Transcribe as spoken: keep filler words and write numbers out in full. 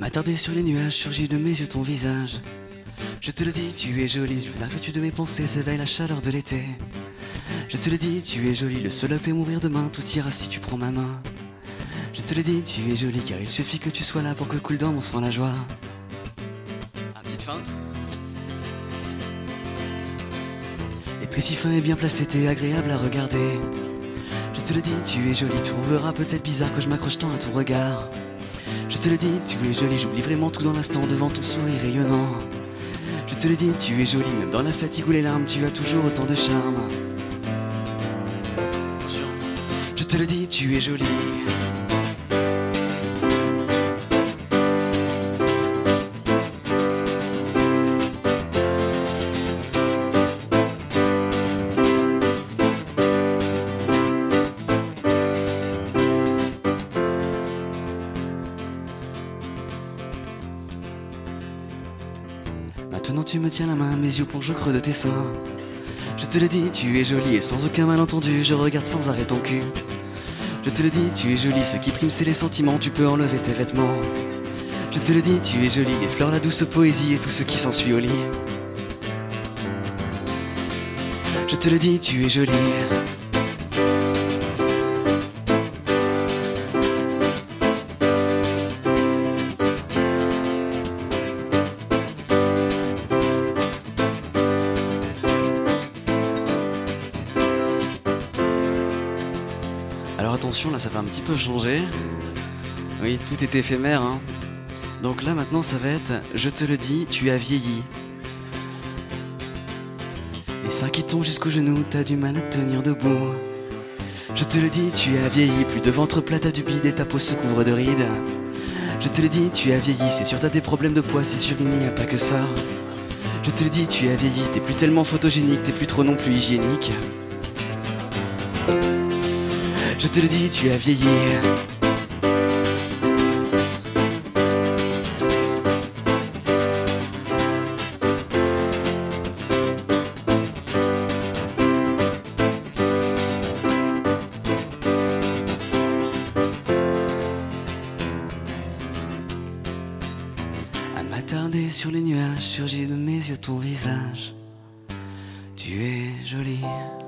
M'attarder sur les nuages, surgit de mes yeux ton visage. Je te le dis, tu es jolie, la vertu de mes pensées s'éveille la chaleur de l'été. Je te le dis, tu es jolie, le soleil peut mourir demain, tout ira si tu prends ma main. Je te le dis, tu es jolie, car il suffit que tu sois là pour que coule dans mon sang la joie. Ah, petite feinte. Les traits si fins et bien placés, t'es agréable à regarder. Je te le dis, tu es jolie, tu trouveras peut-être bizarre que je m'accroche tant à ton regard. Je te le dis, tu es jolie, j'oublie vraiment tout dans l'instant devant ton sourire rayonnant. Je te le dis, tu es jolie, même dans la fatigue ou les larmes, tu as toujours autant de charme. Je te le dis, tu es jolie. Maintenant tu me tiens la main, mes yeux plongent au creux de tes seins. Je te le dis, tu es jolie et sans aucun malentendu, je regarde sans arrêt ton cul. Je te le dis, tu es jolie, ce qui prime c'est les sentiments, tu peux enlever tes vêtements. Je te le dis, tu es jolie, les fleurs, la douce poésie et tout ce qui s'ensuit au lit. Je te le dis, tu es jolie. Alors attention, là ça va un petit peu changer. Oui, tout est éphémère, hein. Donc là maintenant ça va être « Je te le dis, tu as vieilli ». Les seins qui tombent jusqu'aux genoux, t'as du mal à tenir debout. Je te le dis, tu as vieilli, plus de ventre plat, t'as du bide et ta peau se couvre de rides. Je te le dis, tu as vieilli, c'est sûr t'as des problèmes de poids, c'est sûr il n'y a pas que ça. Je te le dis, tu as vieilli, t'es plus tellement photogénique, t'es plus trop non plus hygiénique. Je te le dis, tu as vieilli. À m'attarder sur les nuages, surgit de mes yeux ton visage. Tu es jolie.